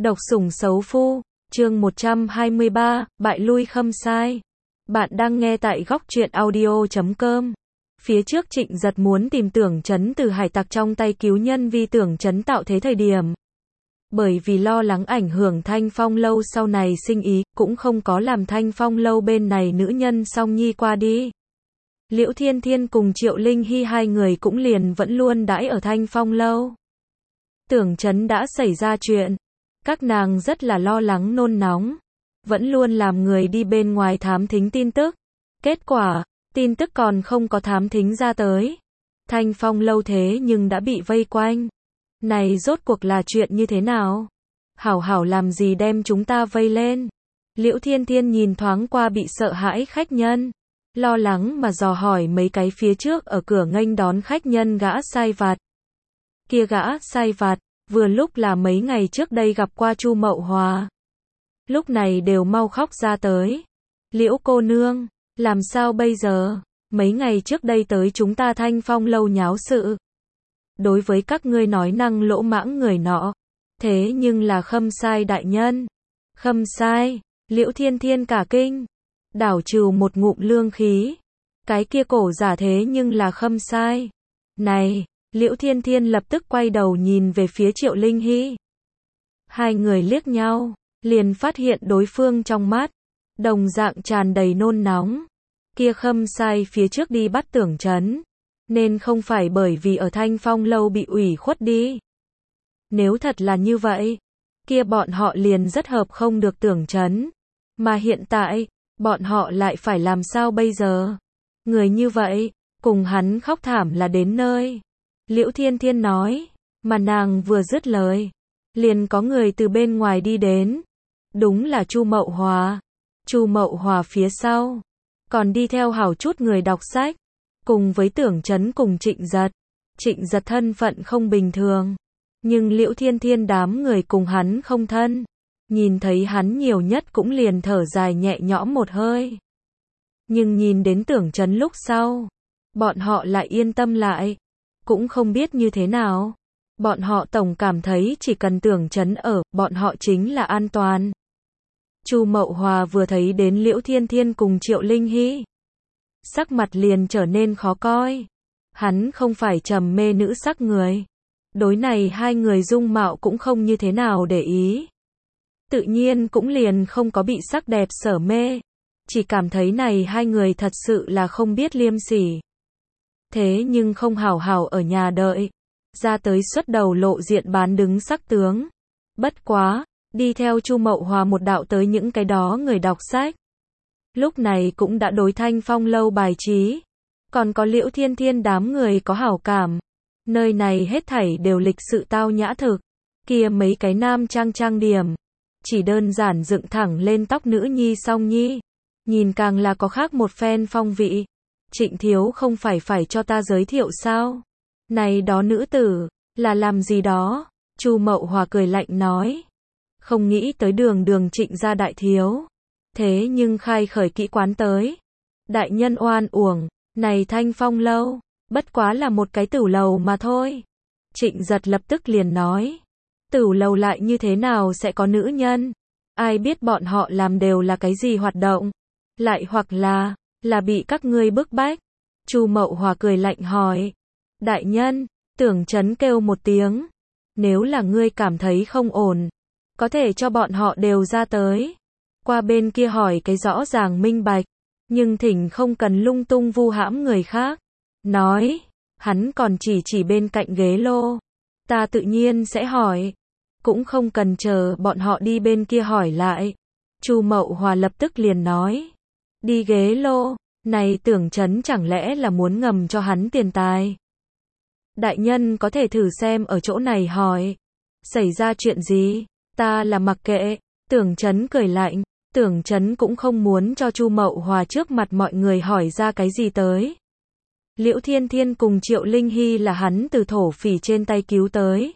Độc sủng xấu phu, chương 123, bại lui Khâm Sai. Bạn đang nghe tại góc truyện audio.com. Phía trước Trịnh Giật muốn tìm Tưởng Chấn từ hải tặc trong tay cứu nhân vì Tưởng Chấn tạo thế thời điểm. Bởi vì lo lắng ảnh hưởng Thanh Phong Lâu sau này sinh ý, cũng không có làm Thanh Phong Lâu bên này nữ nhân Song Nhi qua đi. Liễu Thiên Thiên cùng Triệu Linh Hy hai người cũng liền vẫn luôn đãi ở Thanh Phong Lâu. Tưởng Chấn đã xảy ra chuyện. Các nàng rất là lo lắng nôn nóng, vẫn luôn làm người đi bên ngoài thám thính tin tức. Kết quả, tin tức còn không có thám thính ra tới. Thanh Phong Lâu thế nhưng đã bị vây quanh. Này rốt cuộc là chuyện như thế nào? Hảo hảo làm gì đem chúng ta vây lên? Liễu Thiên Thiên nhìn thoáng qua bị sợ hãi khách nhân, lo lắng mà dò hỏi mấy cái phía trước ở cửa nghênh đón khách nhân gã sai vặt. Kia gã sai vặt vừa lúc là mấy ngày trước đây gặp qua Chu Mậu Hòa. Lúc này đều mau khóc ra tới. Liễu cô nương, làm sao bây giờ? Mấy ngày trước đây tới chúng ta Thanh Phong Lâu nháo sự. Đối với các ngươi nói năng lỗ mãng người nọ. Thế nhưng là Khâm Sai đại nhân. Khâm Sai, Liễu Thiên Thiên cả kinh. Đảo trừ một ngụm lương khí. Cái kia cổ giả thế nhưng là Khâm Sai. Này! Liễu Thiên Thiên lập tức quay đầu nhìn về phía Triệu Linh Hy. Hai người liếc nhau, liền phát hiện đối phương trong mắt, đồng dạng tràn đầy nôn nóng. Kia Khâm Sai phía trước đi bắt Tưởng Chấn, nên không phải bởi vì ở Thanh Phong Lâu bị ủy khuất đi. Nếu thật là như vậy, kia bọn họ liền rất hợp không được Tưởng Chấn. Mà hiện tại, bọn họ lại phải làm sao bây giờ? Người như vậy, cùng hắn khóc thảm là đến nơi. Liễu Thiên Thiên nói, mà nàng vừa dứt lời, liền có người từ bên ngoài đi đến. Đúng là Chu Mậu Hòa. Chu Mậu Hòa phía sau, còn đi theo hảo chút người đọc sách, cùng với Tưởng Chấn cùng Trịnh Giật. Trịnh Giật thân phận không bình thường, nhưng Liễu Thiên Thiên đám người cùng hắn không thân. Nhìn thấy hắn nhiều nhất cũng liền thở dài nhẹ nhõm một hơi. Nhưng nhìn đến Tưởng Chấn lúc sau, bọn họ lại yên tâm lại. Cũng không biết như thế nào. Bọn họ tổng cảm thấy chỉ cần Tưởng Chấn ở, bọn họ chính là an toàn. Chu Mậu Hòa vừa thấy đến Liễu Thiên Thiên cùng Triệu Linh Hy, sắc mặt liền trở nên khó coi. Hắn không phải trầm mê nữ sắc người. Đối này hai người dung mạo cũng không như thế nào để ý. Tự nhiên cũng liền không có bị sắc đẹp sở mê. Chỉ cảm thấy này hai người thật sự là không biết liêm sỉ. Thế nhưng không hảo hảo ở nhà đợi, ra tới xuất đầu lộ diện bán đứng sắc tướng. Bất quá, đi theo Chu Mậu Hòa một đạo tới những cái đó người đọc sách. Lúc này cũng đã đối Thanh Phong Lâu bài trí. Còn có Liễu Thiên Thiên đám người có hảo cảm. Nơi này hết thảy đều lịch sự tao nhã thực. Kia mấy cái nam trang điểm, chỉ đơn giản dựng thẳng lên tóc nữ nhi Song Nhi. Nhìn càng là có khác một phen phong vị. Trịnh thiếu không phải cho ta giới thiệu sao? Này đó nữ tử, là làm gì đó? Chu Mậu Hòa cười lạnh nói. Không nghĩ tới đường Trịnh gia đại thiếu. Thế nhưng khai khởi kỹ quán tới. Đại nhân oan uổng, này Thanh Phong Lâu, bất quá là một cái tửu lầu mà thôi. Trịnh Giật lập tức liền nói. Tửu lầu lại như thế nào sẽ có nữ nhân? Ai biết bọn họ làm đều là cái gì hoạt động? Lại hoặc là bị các ngươi bức bách. Chu Mậu Hòa cười lạnh hỏi. Đại nhân, Tưởng Chấn kêu một tiếng. Nếu là ngươi cảm thấy không ổn, có thể cho bọn họ đều ra tới. Qua bên kia hỏi cái rõ ràng minh bạch. Nhưng thỉnh không cần lung tung vu hãm người khác. Nói, hắn còn chỉ bên cạnh ghế lô. Ta tự nhiên sẽ hỏi. Cũng không cần chờ bọn họ đi bên kia hỏi lại. Chu Mậu Hòa lập tức liền nói. Đi ghế lô, này Tưởng Chấn chẳng lẽ là muốn ngầm cho hắn tiền tài? Đại nhân có thể thử xem ở chỗ này hỏi. Xảy ra chuyện gì? Ta là mặc kệ. Tưởng Chấn cười lạnh. Tưởng Chấn cũng không muốn cho Chu Mậu Hòa trước mặt mọi người hỏi ra cái gì tới. Liễu Thiên Thiên cùng Triệu Linh Hy là hắn từ thổ phỉ trên tay cứu tới.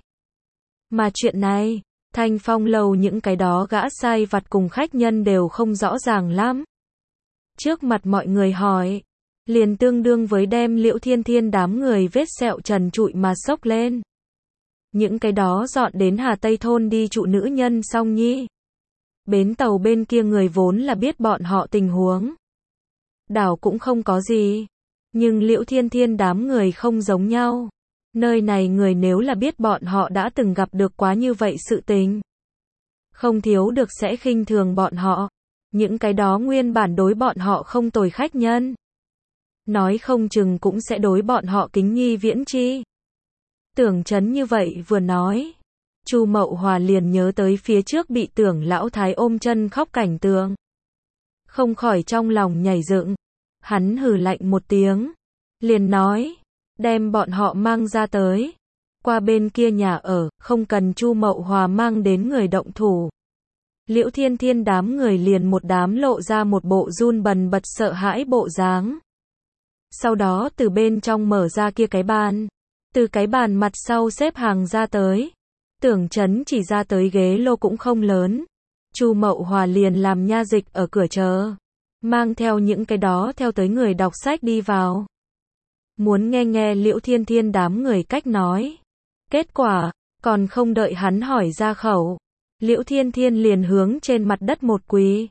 Mà chuyện này, Thanh Phong Lâu những cái đó gã sai vặt cùng khách nhân đều không rõ ràng lắm. Trước mặt mọi người hỏi, liền tương đương với đem Liễu Thiên Thiên đám người vết sẹo trần trụi mà xốc lên. những cái đó dọn đến Hà Tây thôn đi trụ nữ nhân xong nhi. Bến tàu bên kia người vốn là biết bọn họ tình huống. Đảo cũng không có gì. Nhưng Liễu Thiên Thiên đám người không giống nhau. Nơi này người nếu là biết bọn họ đã từng gặp được quá như vậy sự tình. Không thiếu được sẽ khinh thường bọn họ. Những cái đó nguyên bản đối bọn họ không tồi khách nhân. Nói không chừng cũng sẽ đối bọn họ kính nhi viễn chi. Tưởng Chấn như vậy vừa nói. Chu Mậu Hòa liền nhớ tới phía trước bị Tưởng lão thái ôm chân khóc cảnh tượng. Không khỏi trong lòng nhảy dựng. Hắn hừ lạnh một tiếng. Liền nói. Đem bọn họ mang ra tới. Qua bên kia nhà ở, không cần Chu Mậu Hòa mang đến người động thủ. Liễu Thiên Thiên đám người liền một đám lộ ra một bộ run bần bật sợ hãi bộ dáng. Sau đó từ bên trong mở ra kia cái bàn. Từ cái bàn mặt sau xếp hàng ra tới. Tưởng Chấn chỉ ra tới ghế lô cũng không lớn. Chu Mậu Hòa liền làm nha dịch ở cửa chờ. Mang theo những cái đó theo tới người đọc sách đi vào. Muốn nghe nghe Liễu Thiên Thiên đám người cách nói. Kết quả, còn không đợi hắn hỏi ra khẩu. Liễu Thiên Thiên liền hướng trên mặt đất một quỳ.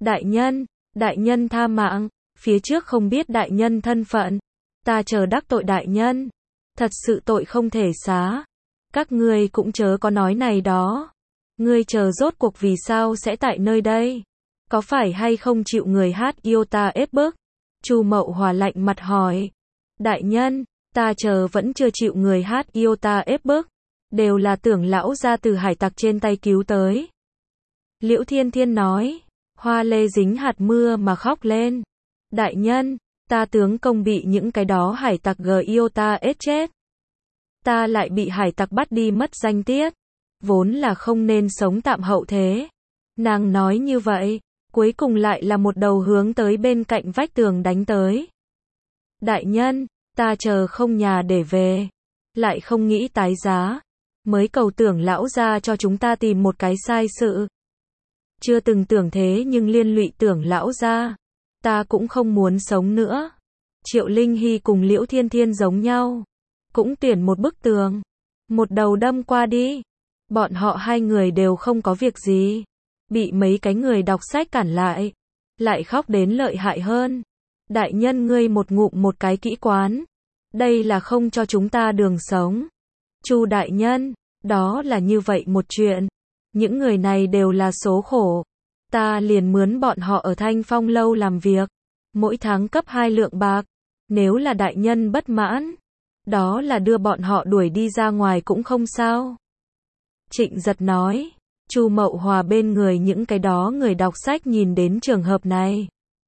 Đại nhân tha mạng, phía trước không biết đại nhân thân phận. Ta chờ đắc tội đại nhân. Thật sự tội không thể xá. Các ngươi cũng chớ có nói này đó. Ngươi chờ rốt cuộc vì sao sẽ tại nơi đây? Có phải hay không chịu người hát yêu ta ép bức? Chu Mậu Hòa lạnh mặt hỏi. Đại nhân, ta chờ vẫn chưa chịu người hát yêu ta ép bức. Đều là Tưởng lão ra từ hải tặc trên tay cứu tới. Liễu Thiên Thiên nói. Hoa lê dính hạt mưa mà khóc lên. Đại nhân, ta tướng công bị những cái đó hải tặc yêu ta ết chết. Ta lại bị hải tặc bắt đi mất danh tiết. Vốn là không nên sống tạm hậu thế. Nàng nói như vậy, cuối cùng lại là một đầu hướng tới bên cạnh vách tường đánh tới. Đại nhân, ta chờ không nhà để về. Lại không nghĩ tái giá. Mới cầu Tưởng lão ra cho chúng ta tìm một cái sai sự. Chưa từng tưởng thế nhưng liên lụy Tưởng lão ra. Ta cũng không muốn sống nữa. Triệu Linh Hy cùng Liễu Thiên Thiên giống nhau. Cũng tuyển một bức tường. Một đầu đâm qua đi. Bọn họ hai người đều không có việc gì. Bị mấy cái người đọc sách cản lại. Lại khóc đến lợi hại hơn. Đại nhân ngươi một ngụm một cái kỹ quán. Đây là không cho chúng ta đường sống. Chu đại nhân, đó là như vậy một chuyện. Những người này đều là số khổ. Ta liền mướn bọn họ ở Thanh Phong lâu làm việc. Mỗi tháng cấp 2 lượng bạc. Nếu là đại nhân bất mãn. Đó là đưa bọn họ đuổi đi ra ngoài cũng không sao. Trịnh Giật nói. Chu Mậu Hòa bên người những cái đó người đọc sách nhìn đến trường hợp này.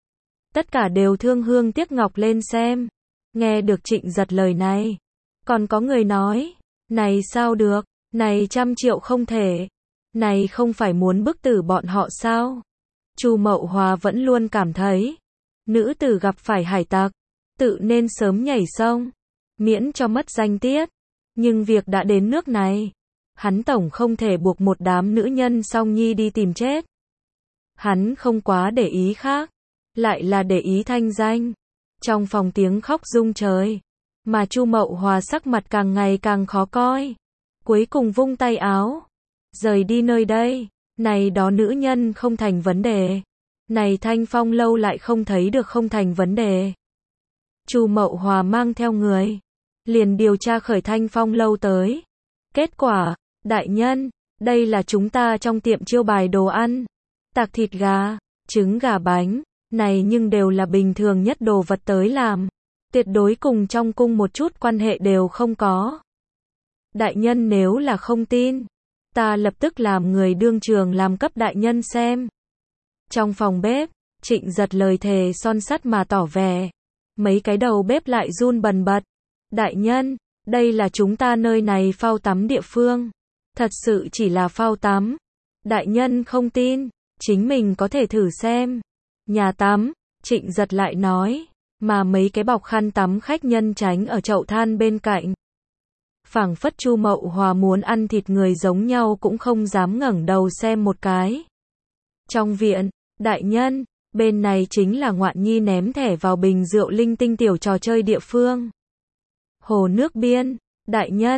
Tất cả đều thương hương tiếc ngọc lên xem. Nghe được Trịnh Giật lời này. Còn có người nói. Này sao được. Này 100 triệu không thể. Này không phải muốn bức tử bọn họ sao? Chu Mậu Hòa vẫn luôn cảm thấy. Nữ tử gặp phải hải tặc. Tự nên sớm nhảy sông. Miễn cho mất danh tiết. Nhưng việc đã đến nước này. Hắn tổng không thể buộc một đám nữ nhân song nhi đi tìm chết. Hắn không quá để ý khác. Lại là để ý thanh danh. Trong phòng tiếng khóc rung trời. Mà Chu Mậu Hòa sắc mặt càng ngày càng khó coi. Cuối cùng vung tay áo. Rời đi nơi đây. Này đó nữ nhân không thành vấn đề. Này Thanh Phong lâu lại không thấy được không thành vấn đề. Chu Mậu Hòa mang theo người. Liền điều tra khởi Thanh Phong lâu tới. Kết quả, đại nhân, đây là chúng ta trong tiệm chiêu bài đồ ăn. Tạc thịt gà, trứng gà bánh. Này nhưng đều là bình thường nhất đồ vật tới làm. Tuyệt đối cùng trong cung một chút quan hệ đều không có. Đại nhân nếu là không tin. Ta lập tức làm người đương trường làm cấp đại nhân xem. Trong phòng bếp, Trịnh Giật lời thề son sắt mà tỏ vẻ. Mấy cái đầu bếp lại run bần bật. Đại nhân, đây là chúng ta nơi này phao tắm địa phương. Thật sự chỉ là phao tắm. Đại nhân không tin, chính mình có thể thử xem. Nhà tắm, Trịnh Giật lại nói. Mà mấy cái bọc khăn tắm khách nhân tránh ở chậu than bên cạnh. Phảng phất Chu Mậu Hòa muốn ăn thịt người giống nhau cũng không dám ngẩng đầu xem một cái. Trong viện, đại nhân, bên này chính là Ngoạn Nhi ném thẻ vào bình rượu linh tinh tiểu trò chơi địa phương. Hồ nước biên, đại nhân,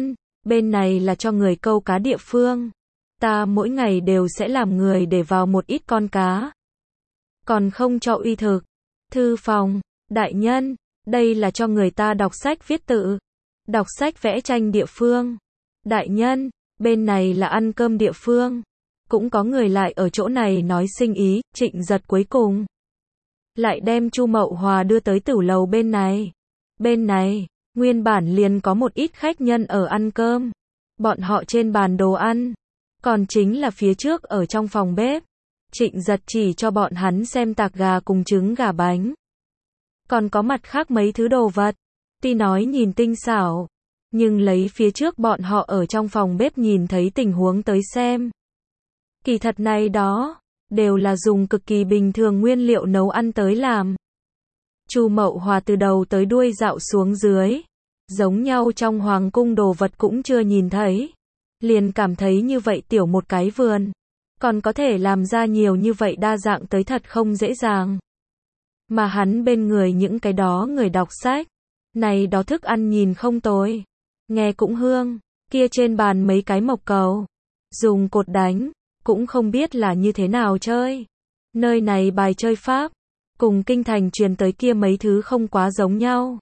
bên này là cho người câu cá địa phương. Ta mỗi ngày đều sẽ làm người để vào một ít con cá. Còn không cho uy thực. Thư phòng, đại nhân, đây là cho người ta đọc sách viết tự, đọc sách vẽ tranh địa phương. Đại nhân, bên này là ăn cơm địa phương. Cũng có người lại ở chỗ này nói sinh ý, Trịnh Giật cuối cùng lại đem Chu Mậu Hòa đưa tới tử lầu bên này. Bên này, nguyên bản liền có một ít khách nhân ở ăn cơm. Bọn họ trên bàn đồ ăn, còn chính là phía trước ở trong phòng bếp. Trịnh Giật chỉ cho bọn hắn xem tạc gà cùng trứng gà bánh. Còn có mặt khác mấy thứ đồ vật, tuy nói nhìn tinh xảo, nhưng lấy phía trước bọn họ ở trong phòng bếp nhìn thấy tình huống tới xem. Kỳ thật này đó, đều là dùng cực kỳ bình thường nguyên liệu nấu ăn tới làm. Chu Mậu Hòa từ đầu tới đuôi dạo xuống dưới, giống nhau trong hoàng cung đồ vật cũng chưa nhìn thấy. Liền cảm thấy như vậy tiểu một cái vườn, còn có thể làm ra nhiều như vậy đa dạng tới thật không dễ dàng. Mà hắn bên người những cái đó người đọc sách, này đó thức ăn nhìn không tồi, nghe cũng hương, kia trên bàn mấy cái mộc cầu, dùng cột đánh, cũng không biết là như thế nào chơi. Nơi này bài chơi pháp, cùng kinh thành truyền tới kia mấy thứ không quá giống nhau.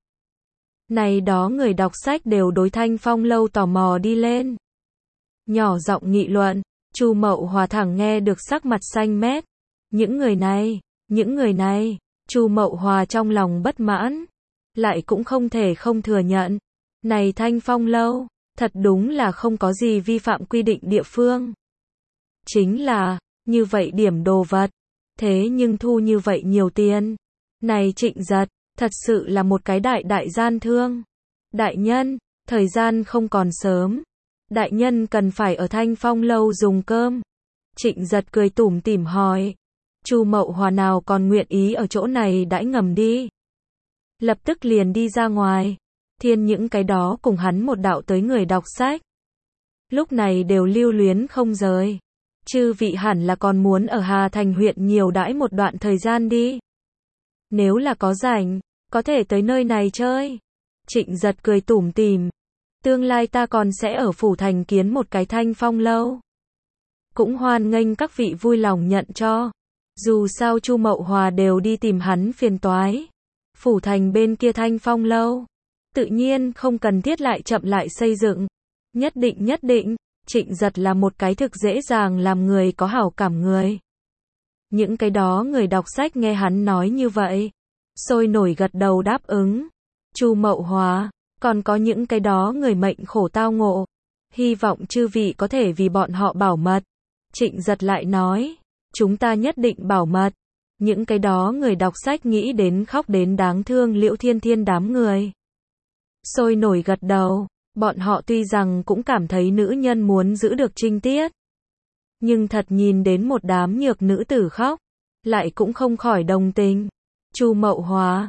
Này đó người đọc sách đều đối Thanh Phong lâu tò mò đi lên. Nhỏ giọng nghị luận, Chu Mậu Hòa thẳng nghe được sắc mặt xanh mét. Những người này, Chu Mậu Hòa trong lòng bất mãn, lại cũng không thể không thừa nhận. Này Thanh Phong lâu, thật đúng là không có gì vi phạm quy định địa phương. Chính là, như vậy điểm đồ vật, thế nhưng thu như vậy nhiều tiền. Này Trịnh Giật, thật sự là một cái đại gian thương. Đại nhân, thời gian không còn sớm. Đại nhân cần phải ở Thanh Phong lâu dùng cơm. Trịnh Giật cười tủm tỉm hỏi. Chu Mậu Hòa nào còn nguyện ý ở chỗ này đãi ngầm đi. Lập tức liền đi ra ngoài. Thiên những cái đó cùng hắn một đạo tới người đọc sách. Lúc này đều lưu luyến không rời. Chư vị hẳn là còn muốn ở Hà Thành huyện nhiều đãi một đoạn thời gian đi. Nếu là có rảnh, có thể tới nơi này chơi. Trịnh Giật cười tủm tỉm. Tương lai ta còn sẽ ở Phủ Thành kiến một cái Thanh Phong lâu. Cũng hoan nghênh các vị vui lòng nhận cho. Dù sao Chu Mậu Hòa đều đi tìm hắn phiền toái. Phủ Thành bên kia Thanh Phong lâu, tự nhiên không cần thiết lại chậm lại xây dựng. Nhất định, Trịnh Giật là một cái thực dễ dàng làm người có hảo cảm người. Những cái đó người đọc sách nghe hắn nói như vậy, sôi nổi gật đầu đáp ứng. Chu Mậu Hòa, còn có những cái đó người mệnh khổ tao ngộ, hy vọng chư vị có thể vì bọn họ bảo mật. Trịnh Giật lại nói, chúng ta nhất định bảo mật. Những cái đó người đọc sách nghĩ đến khóc đến đáng thương Liễu Thiên Thiên đám người. Sôi nổi gật đầu, bọn họ tuy rằng cũng cảm thấy nữ nhân muốn giữ được trinh tiết. Nhưng thật nhìn đến một đám nhược nữ tử khóc, lại cũng không khỏi đồng tình. Chu Mậu Hòa,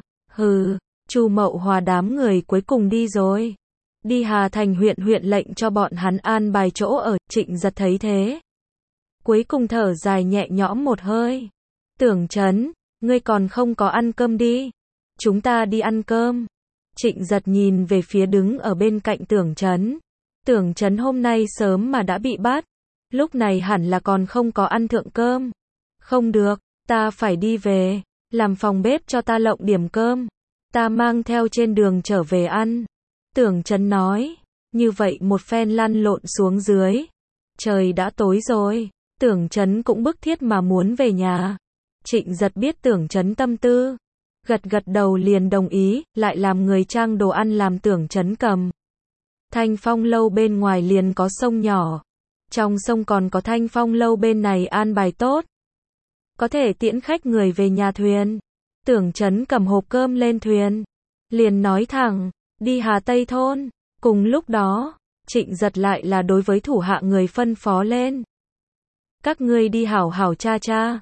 Chu Mậu Hòa đám người cuối cùng đi rồi. Đi Hà Thành huyện lệnh cho bọn hắn an bài chỗ ở. Trịnh Giật thấy thế, cuối cùng thở dài nhẹ nhõm một hơi. Tưởng Chấn, ngươi còn không có ăn cơm đi. Chúng ta đi ăn cơm. Trịnh Giật nhìn về phía đứng ở bên cạnh Tưởng Chấn. Tưởng Chấn hôm nay sớm mà đã bị bắt. Lúc này hẳn là còn không có ăn thượng cơm. Không được, ta phải đi về. Làm phòng bếp cho ta lộng điểm cơm. Ta mang theo trên đường trở về ăn. Tưởng Chấn nói. Như vậy một phen lăn lộn xuống dưới. Trời đã tối rồi. Tưởng Chấn cũng bức thiết mà muốn về nhà. Trịnh Giật biết Tưởng Chấn tâm tư. Gật đầu liền đồng ý, lại làm người trang đồ ăn làm Tưởng Chấn cầm. Thanh Phong lâu bên ngoài liền có sông nhỏ. Trong sông còn có Thanh Phong lâu bên này an bài tốt. Có thể tiễn khách người về nhà thuyền. Tưởng Chấn cầm hộp cơm lên thuyền. Liền nói thẳng, đi Hà Tây thôn. Cùng lúc đó, Trịnh Giật lại là đối với thủ hạ người phân phó lên. Các ngươi đi hảo hảo cha.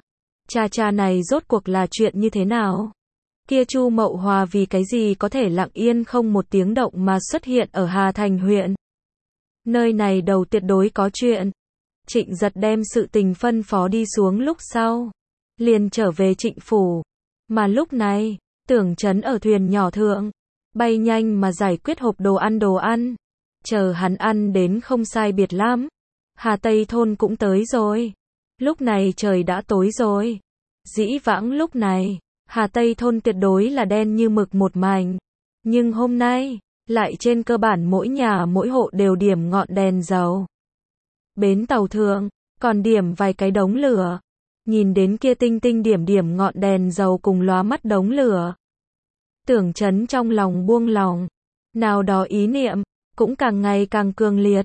Cha này rốt cuộc là chuyện như thế nào? Kia Chu Mậu Hòa vì cái gì có thể lặng yên không một tiếng động mà xuất hiện ở Hà Thành huyện? Nơi này đầu tuyệt đối có chuyện. Trịnh Giật đem sự tình phân phó đi xuống lúc sau, liền trở về Trịnh phủ. Mà lúc này, Tưởng Chấn ở thuyền nhỏ thượng, bay nhanh mà giải quyết hộp đồ ăn. chờ hắn ăn đến không sai biệt lắm. Hà Tây thôn cũng tới rồi. Lúc này trời đã tối rồi. Dĩ vãng lúc này, Hà Tây thôn tuyệt đối là đen như mực một mảnh. Nhưng hôm nay, lại trên cơ bản mỗi nhà mỗi hộ đều điểm ngọn đèn dầu. Bến tàu thượng, còn điểm vài cái đống lửa. Nhìn đến kia tinh tinh điểm điểm ngọn đèn dầu cùng lóa mắt đống lửa. Tưởng Chấn trong lòng buông lòng. Nào đó ý niệm, cũng càng ngày càng cường liệt.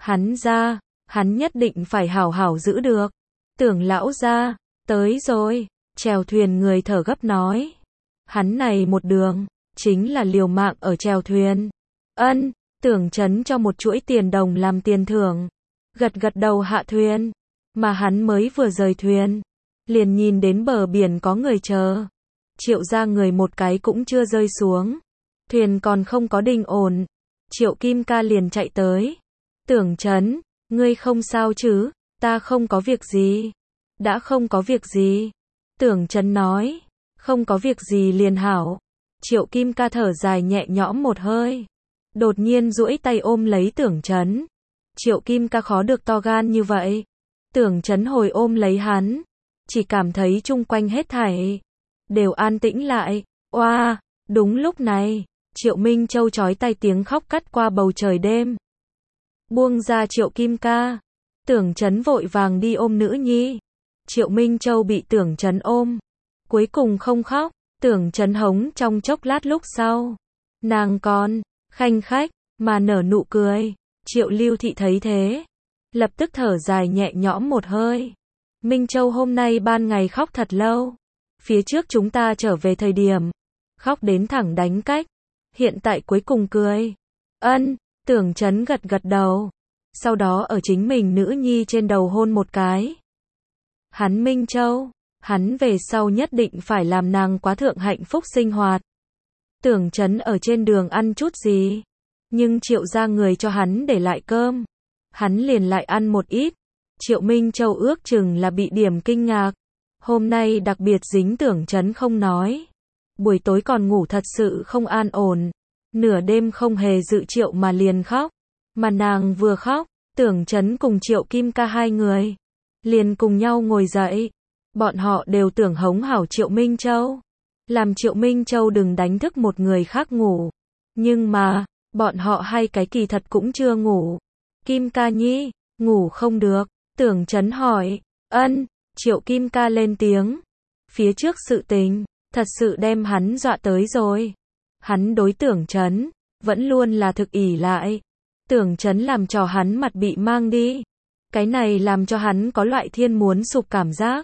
Hắn nhất định phải hảo hảo giữ được. Tưởng lão gia, tới rồi, chèo thuyền người thở gấp nói. Hắn này một đường, chính là liều mạng ở chèo thuyền. Ân, Tưởng Chấn cho một chuỗi tiền đồng làm tiền thưởng. Gật gật đầu hạ thuyền. Mà hắn mới vừa rời thuyền. Liền nhìn đến bờ biển có người chờ. Triệu gia người một cái cũng chưa rơi xuống. Thuyền còn không có đình ổn. Triệu Kim Ca liền chạy tới. Tưởng Chấn, ngươi không sao chứ? Ta không có việc gì. Đã không có việc gì. Tưởng Chấn nói. Không có việc gì liền hảo. Triệu Kim Ca thở dài nhẹ nhõm một hơi. Đột nhiên duỗi tay ôm lấy Tưởng Chấn. Triệu Kim Ca khó được to gan như vậy. Tưởng Chấn hồi ôm lấy hắn. Chỉ cảm thấy chung quanh hết thảy đều an tĩnh lại. Oa, đúng lúc này, Triệu Minh Châu chói tai tiếng khóc cắt qua bầu trời đêm. Buông ra Triệu Kim Ca. Tưởng Chấn vội vàng đi ôm nữ nhi. Triệu Minh Châu bị Tưởng Chấn ôm. Cuối cùng không khóc. Tưởng Chấn hống trong chốc lát lúc sau. Nàng còn khanh khách mà nở nụ cười. Triệu Lưu Thị thấy thế, lập tức thở dài nhẹ nhõm một hơi. Minh Châu hôm nay ban ngày khóc thật lâu. Phía trước chúng ta trở về thời điểm, khóc đến thẳng đánh cách. Hiện tại cuối cùng cười. Ân, Tưởng Chấn gật gật đầu. Sau đó ở chính mình nữ nhi trên đầu hôn một cái. Hắn Minh Châu, hắn về sau nhất định phải làm nàng quá thượng hạnh phúc sinh hoạt. Tưởng Chấn ở trên đường ăn chút gì, nhưng Triệu gia người cho hắn để lại cơm. Hắn liền lại ăn một ít. Triệu Minh Châu ước chừng là bị điểm kinh ngạc. Hôm nay đặc biệt dính Tưởng Chấn không nói. Buổi tối còn ngủ thật sự không an ổn. Nửa đêm không hề dự triệu mà liền khóc. Mà nàng vừa khóc, Tưởng Chấn cùng Triệu Kim Ca hai người liền cùng nhau ngồi dậy. Bọn họ đều tưởng hống hảo Triệu Minh Châu. Làm Triệu Minh Châu đừng đánh thức một người khác ngủ. Nhưng mà, bọn họ hai cái kỳ thật cũng chưa ngủ. Kim Ca nhi, ngủ không được. Tưởng Chấn hỏi. Ân, Triệu Kim Ca lên tiếng. Phía trước sự tình, thật sự đem hắn dọa tới rồi. Hắn đối Tưởng Chấn, vẫn luôn là thực ỷ lại. Tưởng Chấn làm cho hắn mặt bị mang đi. Cái này làm cho hắn có loại thiên muốn sụp cảm giác.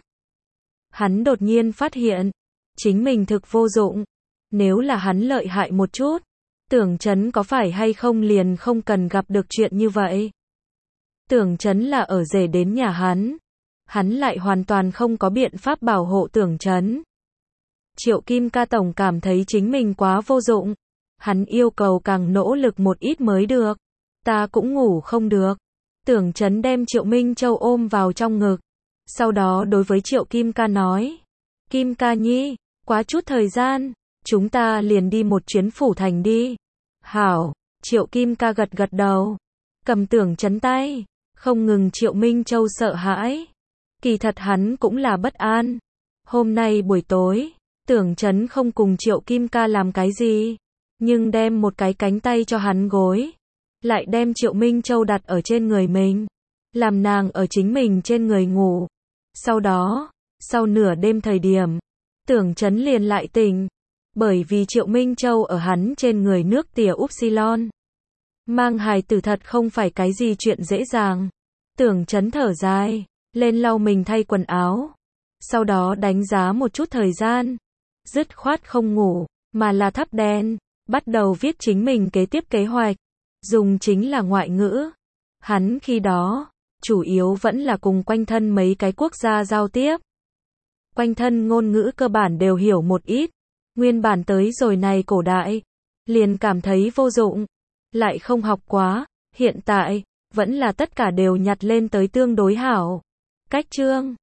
Hắn đột nhiên phát hiện, chính mình thực vô dụng. Nếu là hắn lợi hại một chút, Tưởng Chấn có phải hay không liền không cần gặp được chuyện như vậy. Tưởng Chấn là ở rể đến nhà hắn lại hoàn toàn không có biện pháp bảo hộ Tưởng Chấn. Triệu Kim Ca tổng cảm thấy chính mình quá vô dụng. Hắn yêu cầu càng nỗ lực một ít mới được. Ta cũng ngủ không được. Tưởng Chấn đem Triệu Minh Châu ôm vào trong ngực. Sau đó đối với Triệu Kim Ca nói. Kim Ca nhi, quá chút thời gian, chúng ta liền đi một chuyến phủ thành đi. Hảo, Triệu Kim Ca gật gật đầu. Cầm Tưởng Chấn tay. Không ngừng Triệu Minh Châu sợ hãi. Kỳ thật hắn cũng là bất an. Hôm nay buổi tối, Tưởng Chấn không cùng Triệu Kim Ca làm cái gì. Nhưng đem một cái cánh tay cho hắn gối. Lại đem Triệu Minh Châu đặt ở trên người mình. Làm nàng ở chính mình trên người ngủ. Sau đó, sau nửa đêm thời điểm, Tưởng Chấn liền lại tỉnh. Bởi vì Triệu Minh Châu ở hắn trên người nước tỉa Upsilon. Mang hài tử thật không phải cái gì chuyện dễ dàng. Tưởng Chấn thở dài, lên lau mình thay quần áo. Sau đó đánh giá một chút thời gian. Dứt khoát không ngủ, mà là thắp đèn. Bắt đầu viết chính mình kế tiếp kế hoạch. Dùng chính là ngoại ngữ. Hắn khi đó, chủ yếu vẫn là cùng quanh thân mấy cái quốc gia giao tiếp. Quanh thân ngôn ngữ cơ bản đều hiểu một ít. Nguyên bản tới rồi này cổ đại, liền cảm thấy vô dụng. Lại không học quá, hiện tại, vẫn là tất cả đều nhặt lên tới tương đối hảo. Cách chương